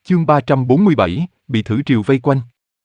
Chương 347, bị thử triều vây quanh.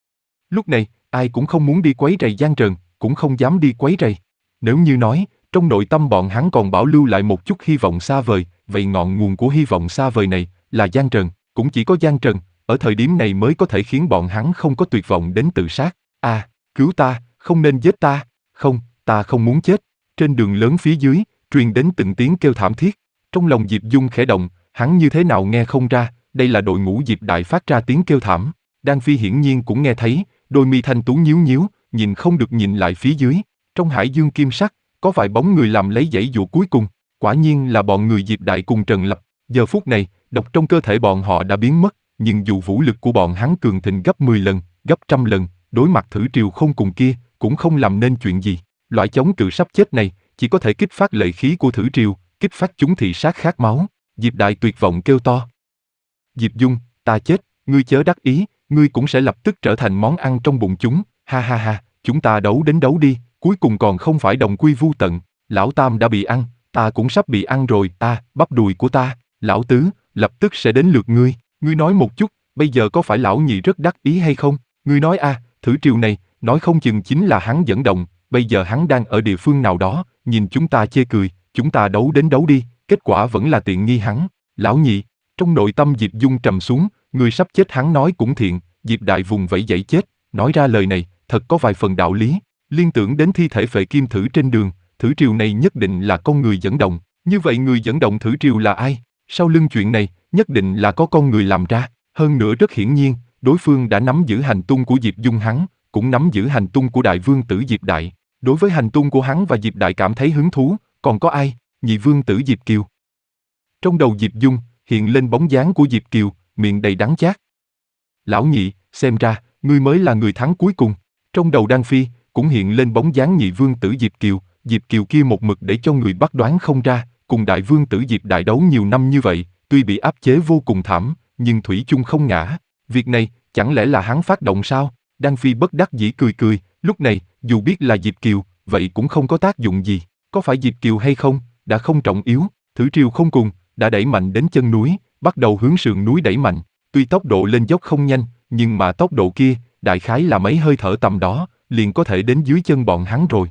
Lúc này, ai cũng không muốn đi quấy rầy Giang Trần, cũng không dám đi quấy rầy. Nếu như nói, trong nội tâm bọn hắn còn bảo lưu lại một chút hy vọng xa vời, vậy ngọn nguồn của hy vọng xa vời này là Giang Trần, cũng chỉ có Giang Trần, ở thời điểm này mới có thể khiến bọn hắn không có tuyệt vọng đến tự sát. À, cứu ta, không nên giết ta, không, ta không muốn chết. Trên đường lớn phía dưới, truyền đến từng tiếng kêu thảm thiết. Trong lòng Diệp Dung khẽ động, hắn như thế nào nghe không ra, đây là đội ngũ Diệp Đại phát ra tiếng kêu thảm. Đan Phi hiển nhiên cũng nghe thấy, đôi mi thanh tú nhíu nhíu, nhìn không được nhìn lại phía dưới. Trong hải dương kim sắc, có vài bóng người làm lấy dãy dụa cuối cùng, quả nhiên là bọn người Diệp Đại cùng Trần Lập. Giờ phút này, độc trong cơ thể bọn họ đã biến mất, nhưng dù vũ lực của bọn hắn cường thịnh gấp 10 lần, gấp trăm lần, đối mặt thử triều không cùng kia, cũng không làm nên chuyện gì. Loại chống cự sắp chết này, chỉ có thể kích phát lợi khí của thử triều, kích phát chúng thị sát khát máu. Diệp Đại tuyệt vọng kêu to. Diệp Dung, ta chết, ngươi chớ đắc ý, ngươi cũng sẽ lập tức trở thành món ăn trong bụng chúng, ha ha ha, chúng ta đấu đến đấu đi, cuối cùng còn không phải đồng quy vu tận, lão Tam đã bị ăn, ta cũng sắp bị ăn rồi, bắp đùi của ta, lão Tứ, lập tức sẽ đến lượt ngươi nói một chút, bây giờ có phải lão Nhị rất đắc ý hay không, ngươi nói thử triều này, nói không chừng chính là hắn dẫn động, bây giờ hắn đang ở địa phương nào đó, nhìn chúng ta chê cười, chúng ta đấu đến đấu đi, kết quả vẫn là tiện nghi hắn, lão Nhị. Trong nội tâm Diệp Dung trầm xuống, người sắp chết hắn nói cũng thiện, Diệp Đại vùng vẫy dãy chết, nói ra lời này, thật có vài phần đạo lý, liên tưởng đến thi thể phệ kim thử trên đường, thử triều này nhất định là con người dẫn động, như vậy người dẫn động thử triều là ai? Sau lưng chuyện này, nhất định là có con người làm ra, hơn nữa rất hiển nhiên, đối phương đã nắm giữ hành tung của Diệp Dung hắn, cũng nắm giữ hành tung của đại vương tử Diệp Đại, đối với hành tung của hắn và Diệp Đại cảm thấy hứng thú, còn có ai? Nhị vương tử Diệp Kiều. Trong đầu Diệp Dung, hiện lên bóng dáng của Diệp Kiều, miệng đầy đắng chát. Lão Nhị, xem ra, ngươi mới là người thắng cuối cùng. Trong đầu Đan Phi, cũng hiện lên bóng dáng nhị vương tử Diệp Kiều kia một mực để cho người bắt đoán không ra, cùng đại vương tử Diệp Đại đấu nhiều năm như vậy, tuy bị áp chế vô cùng thảm, nhưng thủy chung không ngã. Việc này, chẳng lẽ là hắn phát động sao? Đan Phi bất đắc dĩ cười, lúc này, dù biết là Diệp Kiều, vậy cũng không có tác dụng gì. Có phải Diệp Kiều hay không, đã không trọng yếu, thử triều không cùng, đã đẩy mạnh đến chân núi, bắt đầu hướng sườn núi đẩy mạnh. Tuy tốc độ lên dốc không nhanh, nhưng mà tốc độ kia, đại khái là mấy hơi thở tầm đó, liền có thể đến dưới chân bọn hắn rồi.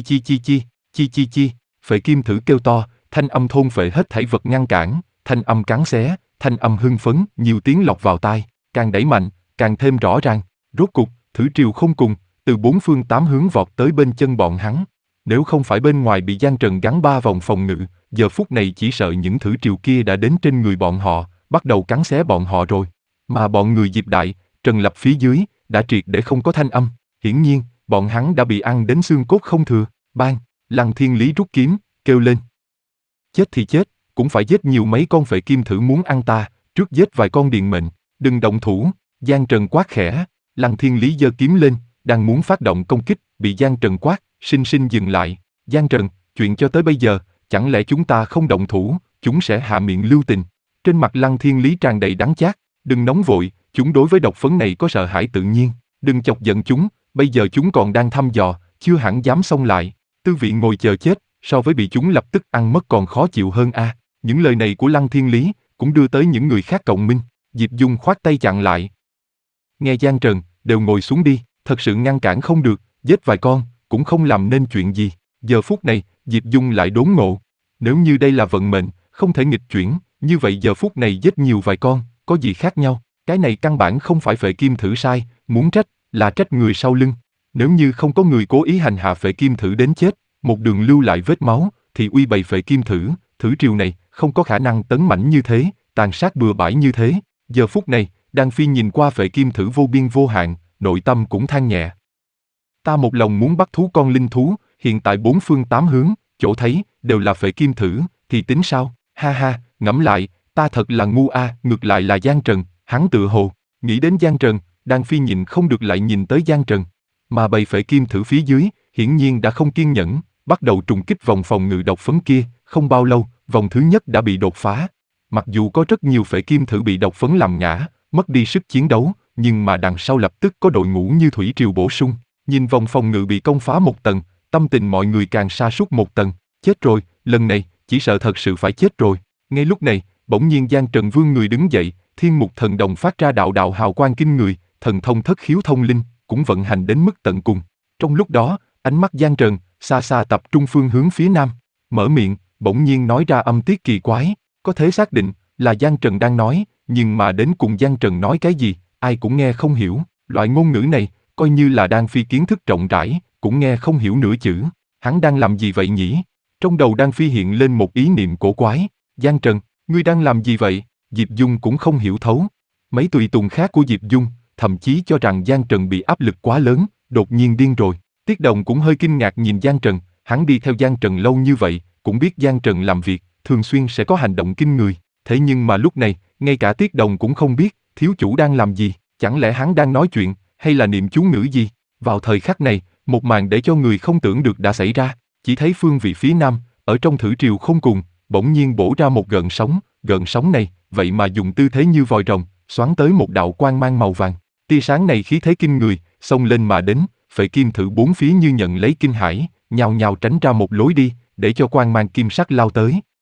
Chi, phệ kim thử kêu to, thanh âm thôn phệ hết thảy vật ngăn cản, thanh âm cắn xé, thanh âm hưng phấn, nhiều tiếng lọt vào tai, càng đẩy mạnh, càng thêm rõ ràng. Rốt cục, thử triều không cùng, từ bốn phương tám hướng vọt tới bên chân bọn hắn. Nếu không phải bên ngoài bị Giang Trần gắn 3 vòng phòng ngự, giờ phút này chỉ sợ những thử triều kia đã đến trên người bọn họ, bắt đầu cắn xé bọn họ rồi. Mà bọn người Diệp Đại, Trần Lập phía dưới, đã triệt để không có thanh âm. Hiển nhiên, bọn hắn đã bị ăn đến xương cốt không thừa. Bang, Lăng Thiên Lý rút kiếm, kêu lên. Chết thì chết, cũng phải giết nhiều mấy con phệ kim thử muốn ăn ta, trước giết vài con điền mệnh, đừng động thủ. Giang Trần quát khẽ, Lăng Thiên Lý giơ kiếm lên, đang muốn phát động công kích, bị Giang Trần quát, sinh dừng lại. Giang Trần, chuyện cho tới bây giờ, chẳng lẽ chúng ta không động thủ, chúng sẽ hạ miệng lưu tình. Trên mặt Lăng Thiên Lý tràn đầy đắng chát, đừng nóng vội, chúng đối với độc phấn này có sợ hãi tự nhiên, đừng chọc giận chúng, bây giờ chúng còn đang thăm dò, chưa hẳn dám xông lại. Tư vị ngồi chờ chết, so với bị chúng lập tức ăn mất còn khó chịu hơn a. Những lời này của Lăng Thiên Lý cũng đưa tới những người khác cộng minh. Diệp Dung khoát tay chặn lại. Nghe Giang Trần, đều ngồi xuống đi, thật sự ngăn cản không được, giết vài con, cũng không làm nên chuyện gì. Giờ phút này, Diệp Dung lại đốn ngộ. Nếu như đây là vận mệnh, không thể nghịch chuyển, như vậy giờ phút này giết nhiều vài con, có gì khác nhau? Cái này căn bản không phải phệ kim thử sai, muốn trách, là trách người sau lưng. Nếu như không có người cố ý hành hạ phệ kim thử đến chết, một đường lưu lại vết máu, thì uy bày phệ kim thử triều này, không có khả năng tấn mãnh như thế, tàn sát bừa bãi như thế. Giờ phút này, Đan Phi nhìn qua phệ kim thử vô biên vô hạn, nội tâm cũng than nhẹ. Ta một lòng muốn bắt thú con linh thú, hiện tại bốn phương tám hướng, chỗ thấy, đều là phệ kim thử, thì tính sao? Ha ha, ngẫm lại, ta thật là ngu ngược lại là Giang Trần, hắn tự hồ. Nghĩ đến Giang Trần, Đan Phi nhìn không được lại nhìn tới Giang Trần. Mà bầy phệ kim thử phía dưới, hiển nhiên đã không kiên nhẫn, bắt đầu trùng kích vòng phòng ngự độc phấn kia, không bao lâu, vòng thứ nhất đã bị đột phá. Mặc dù có rất nhiều phệ kim thử bị độc phấn làm ngã, mất đi sức chiến đấu, nhưng mà đằng sau lập tức có đội ngũ như thủy triều bổ sung. Nhìn vòng phòng ngự bị công phá một tầng, tâm tình mọi người càng sa sút một tầng. Chết rồi, lần này, chỉ sợ thật sự phải chết rồi. Ngay lúc này, bỗng nhiên Giang Trần vươn người đứng dậy, Thiên Mục Thần Đồng phát ra đạo đạo hào quang kinh người, thần thông thất khiếu thông linh, cũng vận hành đến mức tận cùng. Trong lúc đó, ánh mắt Giang Trần, xa xa tập trung phương hướng phía nam, mở miệng, bỗng nhiên nói ra âm tiết kỳ quái, có thể xác định là Giang Trần đang nói, nhưng mà đến cùng Giang Trần nói cái gì, ai cũng nghe không hiểu, loại ngôn ngữ này, coi như là Đan Phi kiến thức rộng rãi, cũng nghe không hiểu nửa chữ, hắn đang làm gì vậy nhỉ? Trong đầu Đan Phi hiện lên một ý niệm cổ quái, Giang Trần, ngươi đang làm gì vậy? Diệp Dung cũng không hiểu thấu. Mấy tùy tùng khác của Diệp Dung, thậm chí cho rằng Giang Trần bị áp lực quá lớn, đột nhiên điên rồi. Tiết Đồng cũng hơi kinh ngạc nhìn Giang Trần, hắn đi theo Giang Trần lâu như vậy, cũng biết Giang Trần làm việc, thường xuyên sẽ có hành động kinh người. Thế nhưng mà lúc này, ngay cả Tiết Đồng cũng không biết, thiếu chủ đang làm gì, chẳng lẽ hắn đang nói chuyện, hay là niệm chú ngữ gì? Vào thời khắc này, một màn để cho người không tưởng được đã xảy ra, chỉ thấy phương vị phía nam, ở trong thử triều không cùng, bỗng nhiên bổ ra một gợn sóng này, vậy mà dùng tư thế như vòi rồng, xoắn tới một đạo quang mang màu vàng. Tia sáng này khí thế kinh người, xông lên mà đến, Phệ Kim Thử bốn phía như nhận lấy kinh hãi, nhào nhào tránh ra một lối đi, để cho quang mang kim sắc lao tới.